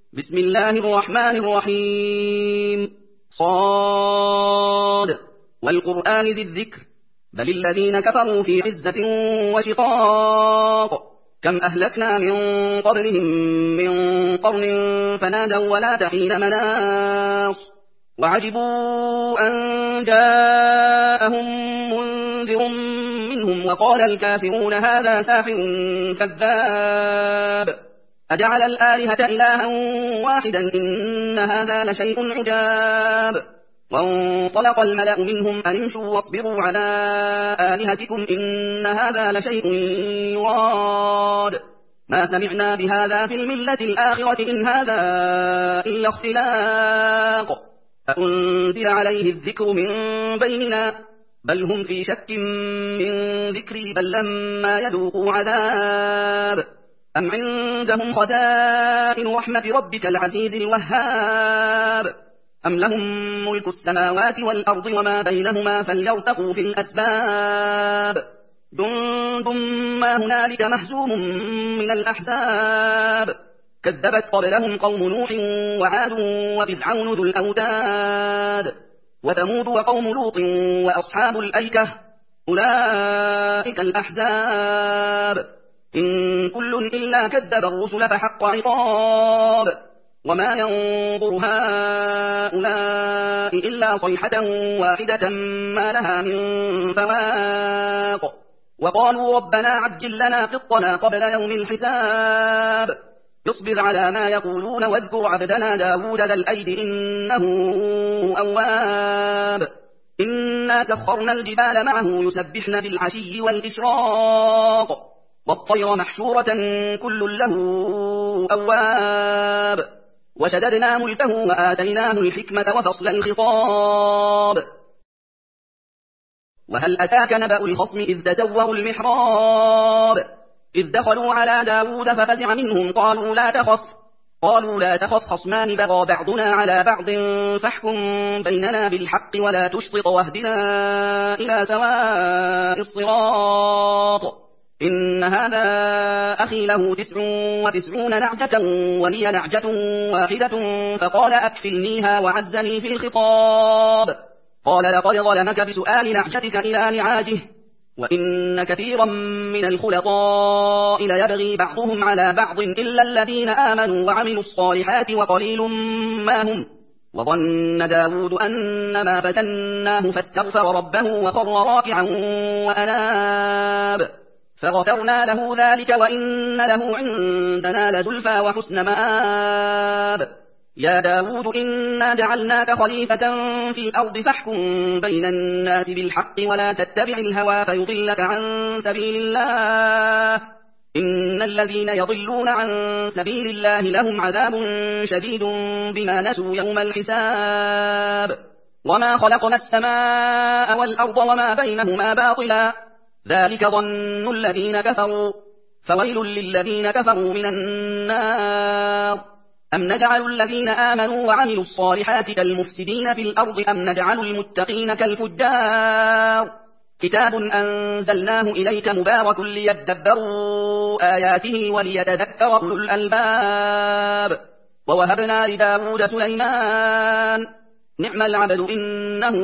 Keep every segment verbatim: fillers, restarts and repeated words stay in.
بسم الله الرحمن الرحيم. صاد والقرآن ذي الذكر بل الذين كفروا في عزة وشقاق كم أهلكنا من قبلهم من قرن فنادوا ولا تحين مناص وعجبوا أن جاءهم منذر منهم وقال الكافرون هذا ساحر كذاب أجعل الآلهة إلها واحدا إن هذا لشيء عجاب وانطلق الملأ منهم أن امشوا واصبروا على آلهتكم إن هذا لشيء يراد ما سمعنا بهذا في الملة الآخرة إن هذا إلا اختلاق أأنزل عليه الذكر من بيننا بل هم في شك من ذكري بل لما يذوقوا عذاب أم عندهم خزائن رحمة ربك العزيز الوهاب أم لهم ملك السماوات والأرض وما بينهما فليرتقوا في الأسباب جند ما هنالك مهزوم من الأحزاب كذبت قبلهم قوم نوح وعاد وفرعون ذو الأوتاد وثمود وقوم لوط وأصحاب الأيكة أولئك الأحزاب إن كل إلا كذب الرسل فحق عقاب وما ينظر هؤلاء إلا صيحة واحدة ما لها من فواق وقالوا ربنا عجل لنا قطنا قبل يوم الحساب اصبر على ما يقولون واذكر عبدنا داود ذا الأيد إنه أواب إنا سخرنا الجبال معه يسبحن بالعشي والإشراق والطير محشورة كل له أواب وشددنا ملكه وآتيناه الحكمة وفصل الخطاب وهل أتاك نبأ الخصم إذ تسوروا المحراب إذ دخلوا على داود ففزع منهم قالوا لا تخف قالوا لا تخف خصمان بغى بعضنا على بعض فاحكم بيننا بالحق ولا تشطط واهدنا إلى سواء الصراط إن هذا أخي له تسع وتسعون نعجة ولي نعجة واحدة فقال أكفلنيها وعزني في الخطاب قال لقد ظلمك بسؤال نعجتك إلى نعاجه وإن كثيرا من الخلطاء ليبغي بعضهم على بعض إلا الذين آمنوا وعملوا الصالحات وقليل ما هم وظن داود أنما فتناه فاستغفر ربه وخر راكعا وأناب فغفرنا له ذلك وإن له عندنا لزلفى وحسن مآب يا داود إنا جعلناك خليفة في الأرض فاحكم بين الناس بالحق ولا تتبع الهوى فيضلك عن سبيل الله إن الذين يضلون عن سبيل الله لهم عذاب شديد بما نسوا يوم الحساب وما خلقنا السماء والأرض وما بينهما باطلا ذلك ظن الذين كفروا فويل للذين كفروا من النار أم نجعل الذين آمنوا وعملوا الصالحات كالمفسدين في الأرض أم نجعل المتقين كالفجار كتاب أنزلناه إليك مبارك ليدبروا آياته وليتذكر أولو الألباب ووهبنا لداود سليمان نعم العبد إنه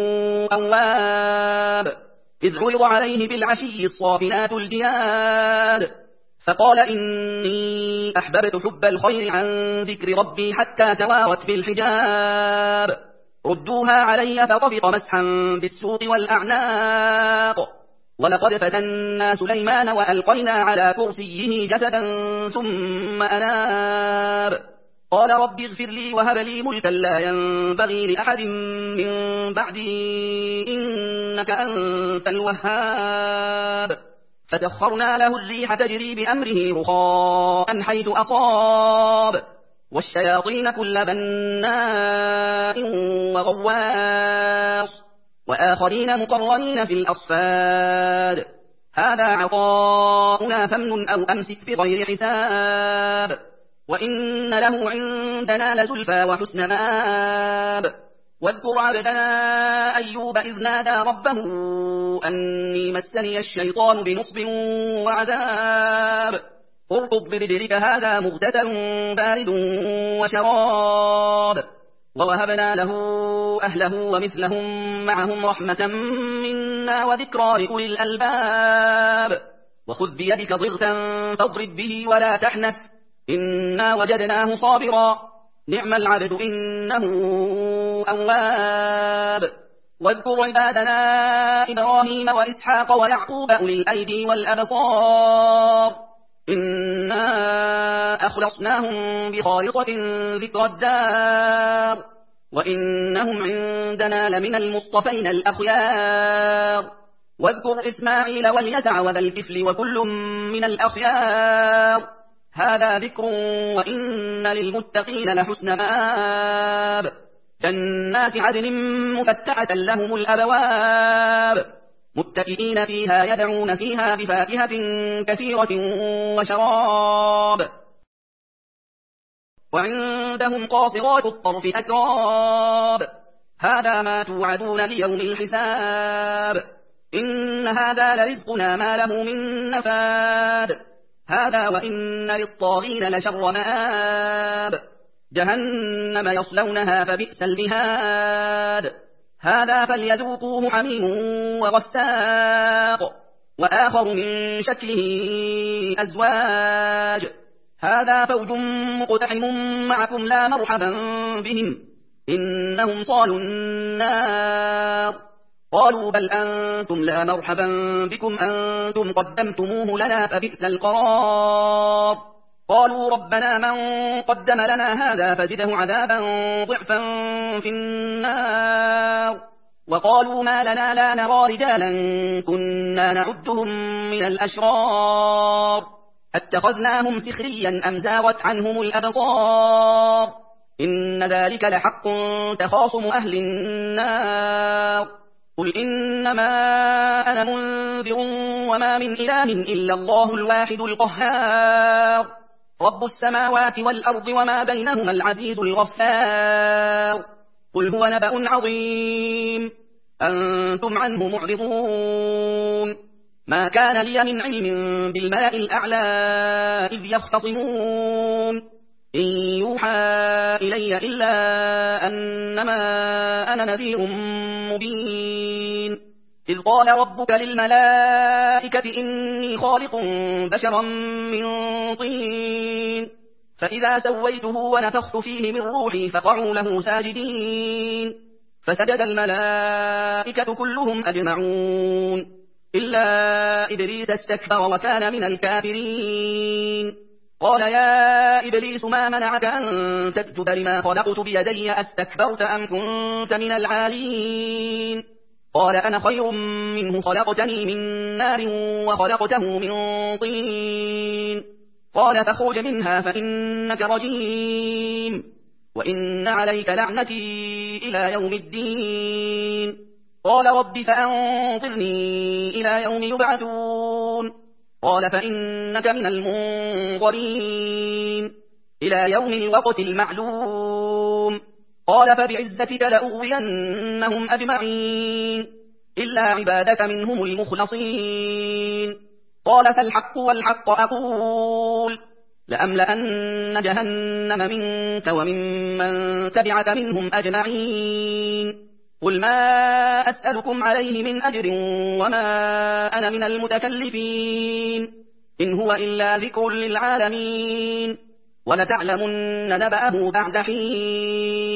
أواب إذ عرض عليه بالعشي الصافنات الجياد فقال إني أحببت حب الخير عن ذكر ربي حتى توارت بالحجاب ردوها علي فطفق مسحا بالسوق والأعناق ولقد فتنا سليمان وألقينا على كرسيه جسدا ثم أناب قال رب اغفر لي وهب لي ملكا لا ينبغي لأحد من بعدي إنك أنت الوهاب فسخرنا له الريح تجري بأمره رخاء حيث أصاب والشياطين كل بناء وغواص وآخرين مقرنين في الأصفاد هذا عطاؤنا فامنن أو أمسك بغير حساب وإن له عندنا لزلفى وحسن مآب واذكر عبدنا أيوب إذ نادى ربه أني مسني الشيطان بنصب وعذاب اركض برجلك هذا مغتسل بارد وشراب. ووهبنا له أهله ومثلهم معهم رحمة منا وذكرى لأولي الألباب. وخذ بيدك ضغثا فاضرب به ولا تحنث إنا وجدناه صابرا نعم العبد إنه أواب. واذكر عبادنا إبراهيم وإسحاق ويعقوب أولي الأيدي والأبصار إنا أخلصناهم بخالصة ذكر الدار وإنهم عندنا لمن المصطفين الأخيار. واذكر إسماعيل واليسع وذا الكفل وكل من الأخيار هذا ذكر وإن للمتقين لحسن مآب. جنات عدن مفتحة لهم الأبواب متكئين فيها يدعون فيها بفاكهة كثيرة وشراب. وعندهم قاصرات الطرف أتراب هذا ما توعدون ليوم الحساب إن هذا لرزقنا ما له من نفاد هذا وإن للطاغين لشر مآب جهنم يصلونها فبئس المهاد هذا فليذوقوه حميم وغساق وآخر من شكله أزواج هذا فوج مقتحم معكم لا مرحبا بهم إنهم صالوا النار قالوا بل أنتم لا مرحبا بكم أنتم قدمتموه لنا فبئس القرار قالوا ربنا من قدم لنا هذا فزده عذابا ضعفا في النار وقالوا ما لنا لا نرى رجالا كنا نعدهم من الأشرار اتخذناهم سخريا أم زاغت عنهم الأبصار إن ذلك لحق تخاصم أهل النار قل إنما أنا منذر وما من إله إلا الله الواحد القهار رب السماوات والأرض وما بينهما العزيز الغفار قل هو نبأ عظيم أنتم عنه معرضون ما كان لي من علم بالملأ الأعلى إذ يختصمون إن يوحى إلي إلا أنما أنا نذير مبين إذ قال ربك للملائكة إني خالق بشرا من طين فإذا سويته ونفخت فيه من روحي فقعوا له ساجدين فسجد الملائكة كلهم أجمعون إلا إبليس استكبر وكان من الكافرين قال يا إبليس ما منعك أن تسجد لما خلقت بيدي أستكبرت أم كنت من العالين قال أنا خير منه خلقتني من نار وخلقته من طين قال فاخرج منها فإنك رجيم وإن عليك لعنتي إلى يوم الدين قال رب فأنظرني إلى يوم يبعثون قال فإنك من المنظرين إلى يوم الوقت المعلوم قال فبعزتك لأغوينهم أجمعين إلا عبادك منهم المخلصين قال فالحق والحق أقول لأملأن جهنم منك وممن تبعك منهم أجمعين قل ما أسألكم عليه من أجر وما أنا من المتكلفين إن هو إلا ذكر للعالمين ولتعلمن نبأه بعد حين